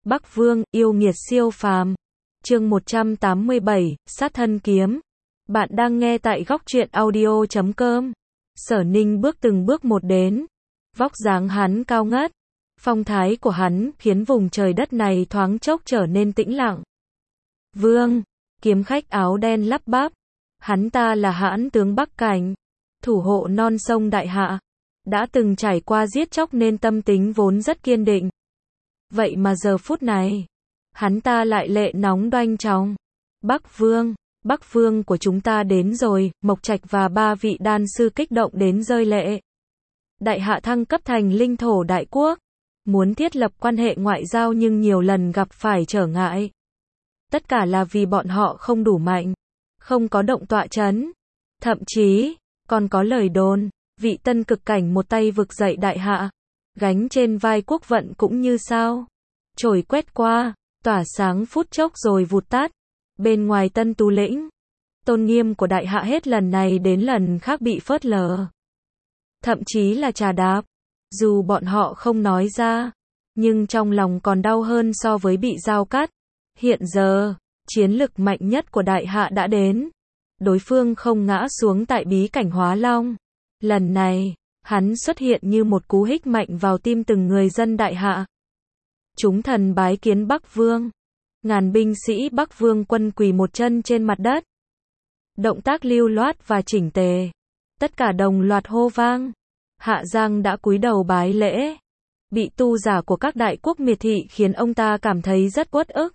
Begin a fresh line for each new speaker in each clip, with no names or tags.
Bắc Vương, yêu nghiệt siêu phàm. Chương 187, sát thân kiếm. Bạn đang nghe tại góc truyện audio.com. Sở Ninh bước từng bước một đến. Vóc dáng hắn cao ngất. Phong thái của hắn khiến vùng trời đất này thoáng chốc trở nên tĩnh lặng. Vương, kiếm khách áo đen lắp bắp. Hắn ta là hãn tướng Bắc Cảnh, thủ hộ non sông Đại Hạ. Đã từng trải qua giết chóc nên tâm tính vốn rất kiên định. Vậy mà giờ phút này, hắn ta lại lệ nóng đoanh tròng. Bắc Vương của chúng ta đến rồi, Mộc Trạch và 3 vị đan sư kích động đến rơi lệ. Đại Hạ thăng cấp thành linh thổ đại quốc, muốn thiết lập quan hệ ngoại giao nhưng nhiều lần gặp phải trở ngại. Tất cả là vì bọn họ không đủ mạnh, không có động tọa chấn. Thậm chí, còn có lời đồn, vị tân cực cảnh một tay vực dậy Đại Hạ, gánh trên vai quốc vận cũng như sao chổi quét qua, tỏa sáng phút chốc rồi vụt tắt. Bên ngoài Tân Tú Lĩnh, tôn nghiêm của Đại Hạ hết lần này đến lần khác bị phớt lờ. Thậm chí là trà đạp. Dù bọn họ không nói ra, nhưng trong lòng còn đau hơn so với bị dao cắt. Hiện giờ, chiến lực mạnh nhất của Đại Hạ đã đến. Đối phương không ngã xuống tại bí cảnh Hóa Long. Lần này, hắn xuất hiện như một cú hích mạnh vào tim từng người dân Đại Hạ. Chúng thần bái kiến Bắc Vương. Ngàn binh sĩ Bắc Vương quân quỳ một chân trên mặt đất. Động tác lưu loát và chỉnh tề. Tất cả đồng loạt hô vang. Hạ Giang đã cúi đầu bái lễ. Bị tu giả của các đại quốc miệt thị khiến ông ta cảm thấy rất uất ức.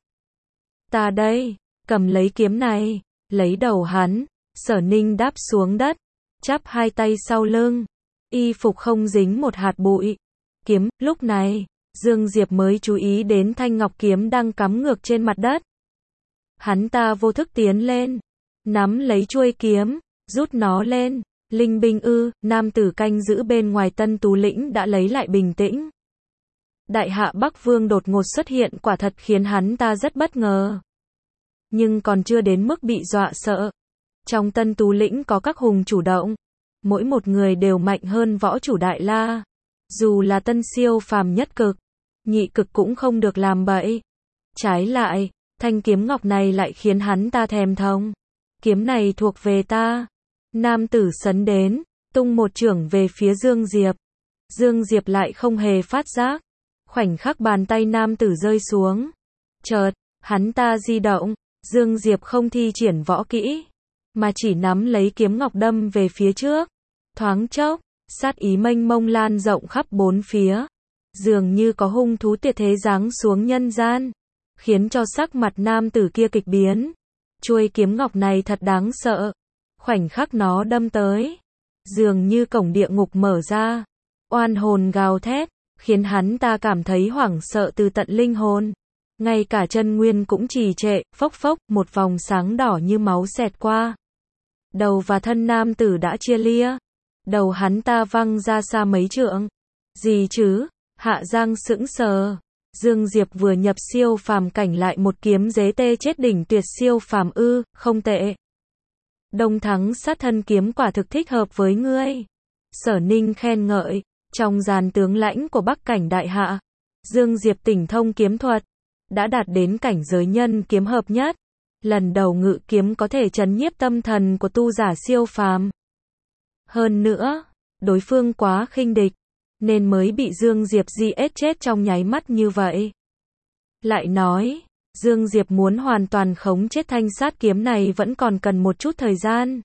Ta đây, cầm lấy kiếm này, lấy đầu hắn. Sở Ninh đáp xuống đất, chắp hai tay sau lưng. Y phục không dính một hạt bụi. Kiếm, lúc này, Dương Diệp mới chú ý đến thanh ngọc kiếm đang cắm ngược trên mặt đất. Hắn ta vô thức tiến lên, nắm lấy chuôi kiếm, rút nó lên. Linh binh ư? Nam tử canh giữ bên ngoài Tân Tú Lĩnh đã lấy lại bình tĩnh. Đại Hạ Bắc Vương đột ngột xuất hiện quả thật khiến hắn ta rất bất ngờ. Nhưng còn chưa đến mức bị dọa sợ. Trong Tân Tú Lĩnh có các hùng chủ động. Mỗi một người đều mạnh hơn võ chủ Đại La. Dù là tân siêu phàm nhất cực, nhị cực cũng không được làm bậy. Trái lại, thanh kiếm ngọc này lại khiến hắn ta thèm thông. Kiếm này thuộc về ta. Nam tử sấn đến, tung một chưởng về phía Dương Diệp. Dương Diệp lại không hề phát giác. Khoảnh khắc bàn tay nam tử rơi xuống. Chợt, hắn ta di động. Dương Diệp không thi triển võ kỹ, mà chỉ nắm lấy kiếm ngọc đâm về phía trước. Thoáng chốc, sát ý mênh mông lan rộng khắp bốn phía. Dường như có hung thú tuyệt thế giáng xuống nhân gian, khiến cho sắc mặt nam tử kia kịch biến. Chuôi kiếm ngọc này thật đáng sợ. Khoảnh khắc nó đâm tới, dường như cổng địa ngục mở ra. Oan hồn gào thét, khiến hắn ta cảm thấy hoảng sợ từ tận linh hồn. Ngay cả chân nguyên cũng trì trệ, phốc phốc, một vòng sáng đỏ như máu xẹt qua. Đầu và thân nam tử đã chia lia. Đầu hắn ta văng ra xa mấy trượng. Gì chứ? Hạ Giang sững sờ. Dương Diệp vừa nhập siêu phàm cảnh lại một kiếm dế tê chết đỉnh tuyệt siêu phàm ư? Không tệ. Đông Thắng sát thân kiếm quả thực thích hợp với ngươi. Sở Ninh khen ngợi. Trong dàn tướng lãnh của Bắc Cảnh Đại Hạ, Dương Diệp tỉnh thông kiếm thuật, đã đạt đến cảnh giới nhân kiếm hợp nhất. Lần đầu ngự kiếm có thể trấn nhiếp tâm thần của tu giả siêu phàm. Hơn nữa, đối phương quá khinh địch, nên mới bị Dương Diệp giết chết trong nháy mắt như vậy. Lại nói, Dương Diệp muốn hoàn toàn khống chế thanh sát kiếm này vẫn còn cần một chút thời gian.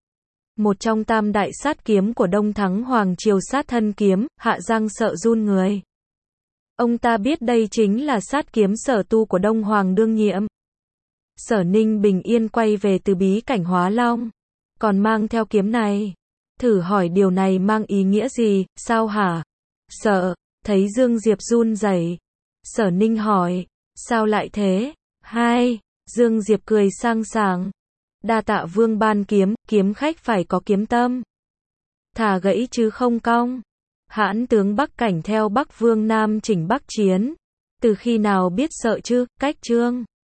Một trong tam đại sát kiếm của Đông Thắng Hoàng Triều sát thân kiếm, Hạ Giang sợ run người. Ông ta biết đây chính là sát kiếm sở tu của Đông Hoàng đương nhiệm. Sở Ninh bình yên quay về từ bí cảnh Hóa Long, còn mang theo kiếm này. Thử hỏi điều này mang ý nghĩa gì, sao hả? Sợ, thấy Dương Diệp run rẩy. Sở Ninh hỏi, sao lại thế? Dương Diệp cười sang sảng. Đa tạ Vương ban kiếm, kiếm khách phải có kiếm tâm. Thà gãy chứ không cong. Hãn tướng Bắc Cảnh theo Bắc Vương Nam chỉnh Bắc chiến. Từ khi nào biết sợ chứ, cách chương.